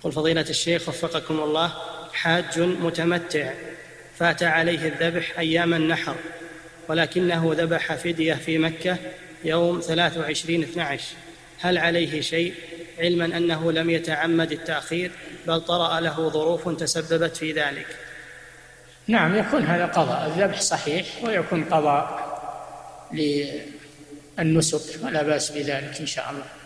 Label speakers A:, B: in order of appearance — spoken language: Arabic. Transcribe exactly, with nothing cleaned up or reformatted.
A: قل فضيلة الشيخ وفقكم الله، حاج متمتع فات عليه الذبح أيام النحر، ولكنه ذبح فدية في مكة يوم ثلاثة وعشرين اثنى عشر، هل عليه شيء، علما أنه لم يتعمد التأخير بل طرأ له ظروف تسببت في ذلك؟
B: نعم، يكون هذا قضاء، الذبح صحيح ويكون قضاء للنسك، ولا بأس بذلك إن شاء الله.